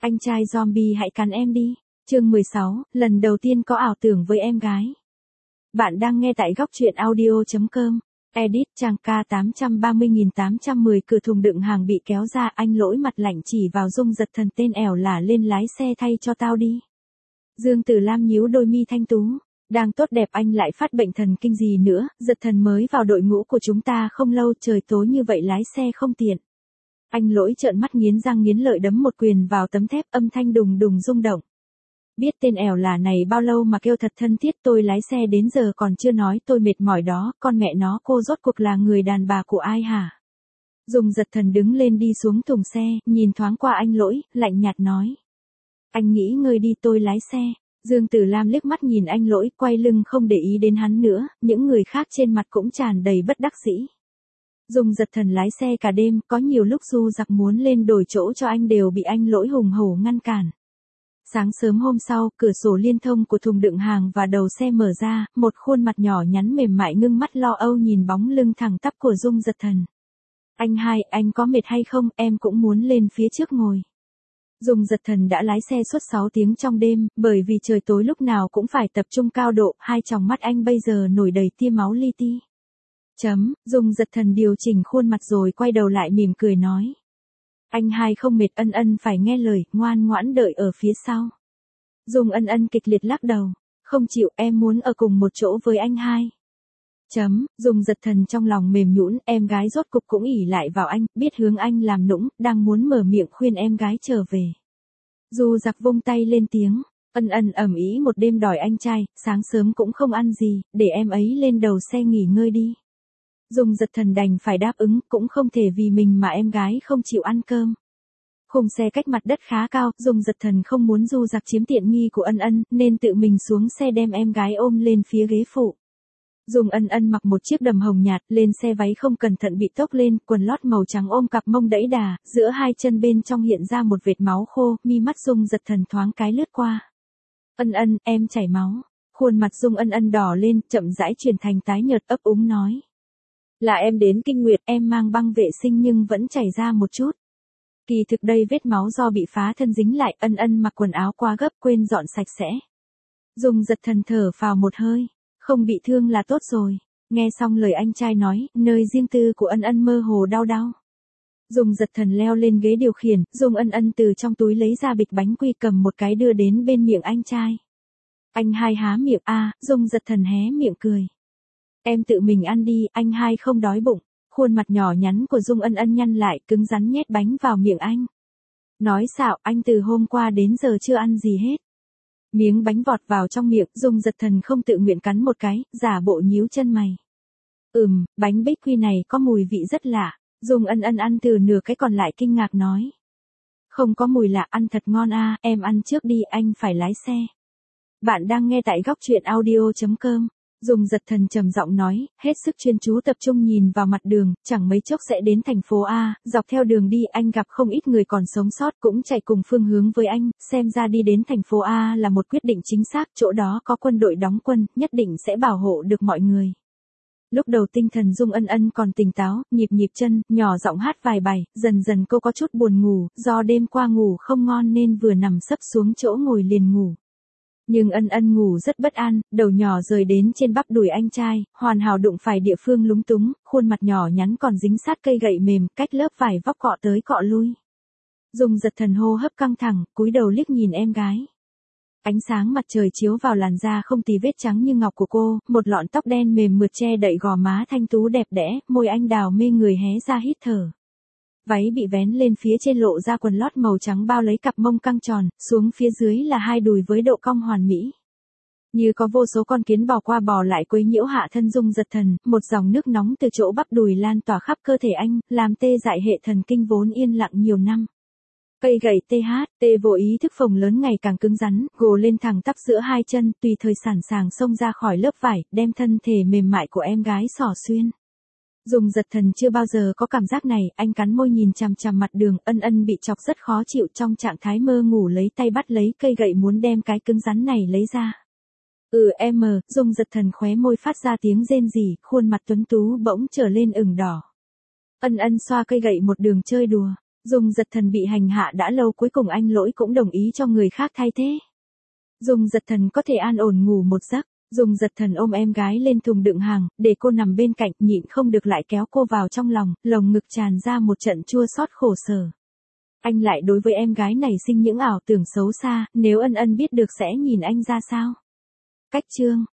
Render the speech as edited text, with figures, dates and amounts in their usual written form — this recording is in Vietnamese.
Anh trai zombie hãy cắn em đi. Chương 16, lần đầu tiên có ảo tưởng với em gái. Bạn đang nghe tại góc truyện audio.com. Edit trang K830810 cửa thùng đựng hàng bị kéo ra, anh Lỗi mặt lạnh chỉ vào Dung Giật Thần tên ẻo lả lên lái xe thay cho tao đi. Dương Tử Lam nhíu đôi mi thanh tú. Đang tốt đẹp anh lại phát bệnh thần kinh gì nữa, Giật Thần mới vào đội ngũ của chúng ta không lâu, trời tối như vậy lái xe không tiện. Anh Lỗi trợn mắt nghiến răng nghiến lợi đấm một quyền vào tấm thép, âm thanh đùng đùng rung động. Biết tên ẻo lả này bao lâu mà kêu thật thân thiết, tôi lái xe đến giờ còn chưa nói tôi mệt mỏi đó, con mẹ nó cô rốt cuộc là người đàn bà của ai hả? Dung Giật Thần đứng lên đi xuống thùng xe, nhìn thoáng qua anh Lỗi, lạnh nhạt nói. Anh nghỉ ngơi đi, tôi lái xe. Dương Tử Lam liếc mắt nhìn anh Lỗi, quay lưng không để ý đến hắn nữa, những người khác trên mặt cũng tràn đầy bất đắc dĩ. Dung Giật Thần lái xe cả đêm, có nhiều lúc Du Giặc muốn lên đổi chỗ cho anh đều bị anh Lỗi hùng hổ ngăn cản. Sáng sớm hôm sau, cửa sổ liên thông của thùng đựng hàng và đầu xe mở ra, một khuôn mặt nhỏ nhắn mềm mại ngưng mắt lo âu nhìn bóng lưng thẳng tắp của Dung Giật Thần. Anh hai, anh có mệt hay không, em cũng muốn lên phía trước ngồi. Dung Giật Thần đã lái xe suốt 6 tiếng trong đêm, bởi vì trời tối lúc nào cũng phải tập trung cao độ, hai tròng mắt anh bây giờ nổi đầy tia máu li ti. Dung Giật Thần điều chỉnh khuôn mặt rồi quay đầu lại mỉm cười nói. Anh hai không mệt, Ân Ân phải nghe lời, ngoan ngoãn đợi ở phía sau. Dung Ân Ân kịch liệt lắc đầu. Không chịu, em muốn ở cùng một chỗ với anh hai. Dung Giật Thần trong lòng mềm nhũn, em gái rốt cục cũng ỷ lại vào anh, biết hướng anh làm nũng, đang muốn mở miệng khuyên em gái trở về. Du Giặc vung tay lên tiếng, Ân Ân ầm ĩ một đêm đòi anh trai, sáng sớm cũng không ăn gì, để em ấy lên đầu xe nghỉ ngơi đi. Dung Giật Thần đành phải đáp ứng, cũng không thể vì mình mà em gái không chịu ăn cơm. Khung xe cách mặt đất khá cao, Dung Giật Thần không muốn Du Giặc chiếm tiện nghi của Ân Ân, nên tự mình xuống xe đem em gái ôm lên phía ghế phụ. Dung Ân Ân mặc một chiếc đầm hồng nhạt, lên xe váy không cẩn thận bị tốc lên, quần lót màu trắng ôm cặp mông đẫy đà, giữa hai chân bên trong hiện ra một vệt máu khô, mi mắt Dung Giật Thần thoáng cái lướt qua. Ân Ân, em chảy máu. Khuôn mặt Dung Ân Ân đỏ lên, chậm rãi chuyển thành tái nhợt, ấp úng nói. Là em đến kinh nguyệt, em mang băng vệ sinh nhưng vẫn chảy ra một chút. Kỳ thực đây vết máu do bị phá thân dính lại, Ân Ân mặc quần áo quá gấp quên dọn sạch sẽ. Dung Giật Thần thở phào một hơi, không bị thương là tốt rồi. Nghe xong lời anh trai nói, nơi riêng tư của Ân Ân mơ hồ đau đau. Dung Giật Thần leo lên ghế điều khiển, Dung Ân Ân từ trong túi lấy ra bịch bánh quy cầm một cái đưa đến bên miệng anh trai. Anh hai há miệng, Dung Giật Thần hé miệng cười. Em tự mình ăn đi, anh hai không đói bụng. Khuôn mặt nhỏ nhắn của Dung Ân Ân nhăn lại, cứng rắn nhét bánh vào miệng anh. Nói xạo, anh từ hôm qua đến giờ chưa ăn gì hết. Miếng bánh vọt vào trong miệng, Dung Giật Thần không tự nguyện cắn một cái, giả bộ nhíu chân mày. Bánh bích quy này có mùi vị rất lạ. Dung Ân Ân ăn từ nửa cái còn lại kinh ngạc nói. Không có mùi lạ, ăn thật ngon em ăn trước đi, anh phải lái xe. Bạn đang nghe tại góc truyện audio.com. Dung Giật Thần trầm giọng nói, hết sức chuyên chú tập trung nhìn vào mặt đường, chẳng mấy chốc sẽ đến thành phố A, dọc theo đường đi anh gặp không ít người còn sống sót cũng chạy cùng phương hướng với anh, xem ra đi đến thành phố A là một quyết định chính xác, chỗ đó có quân đội đóng quân, nhất định sẽ bảo hộ được mọi người. Lúc đầu tinh thần Dung Ân Ân còn tỉnh táo, nhịp chân, nhỏ giọng hát vài bài, dần dần cô có chút buồn ngủ, do đêm qua ngủ không ngon nên vừa nằm sấp xuống chỗ ngồi liền ngủ. Nhưng Ân Ân ngủ rất bất an, đầu nhỏ rời đến trên bắp đùi anh trai, hoàn hảo đụng phải địa phương lúng túng, khuôn mặt nhỏ nhắn còn dính sát cây gậy mềm, cách lớp vải vóc cọ tới cọ lui. Dung Giật Thần hô hấp căng thẳng, cúi đầu liếc nhìn em gái. Ánh sáng mặt trời chiếu vào làn da không tì vết trắng như ngọc của cô, một lọn tóc đen mềm mượt che đậy gò má thanh tú đẹp đẽ, môi anh đào mê người hé ra hít thở. Váy bị vén lên phía trên lộ ra quần lót màu trắng bao lấy cặp mông căng tròn, xuống phía dưới là hai đùi với độ cong hoàn mỹ. Như có vô số con kiến bò qua bò lại quấy nhiễu hạ thân Dung Giật Thần, một dòng nước nóng từ chỗ bắp đùi lan tỏa khắp cơ thể anh, làm tê dại hệ thần kinh vốn yên lặng nhiều năm. Cây gậy THT vô ý thức phồng lớn ngày càng cứng rắn, gồ lên thẳng tắp giữa hai chân, tùy thời sẵn sàng xông ra khỏi lớp vải, đem thân thể mềm mại của em gái xỏ xuyên. Dung Giật Thần chưa bao giờ có cảm giác này, anh cắn môi nhìn chằm chằm mặt đường, Ân Ân bị chọc rất khó chịu trong trạng thái mơ ngủ lấy tay bắt lấy cây gậy muốn đem cái cứng rắn này lấy ra. Dung Giật Thần khóe môi phát ra tiếng rên rỉ, khuôn mặt tuấn tú bỗng trở lên ửng đỏ. Ân Ân xoa cây gậy một đường chơi đùa. Dung Giật Thần bị hành hạ đã lâu cuối cùng anh Lỗi cũng đồng ý cho người khác thay thế. Dung Giật Thần có thể an ổn ngủ một giấc. Dung Giật Thần ôm em gái lên thùng đựng hàng, để cô nằm bên cạnh, nhịn không được lại kéo cô vào trong lòng, lồng ngực tràn ra một trận chua xót khổ sở. Anh lại đối với em gái này sinh những ảo tưởng xấu xa, nếu Ân Ân biết được sẽ nhìn anh ra sao? Cách chương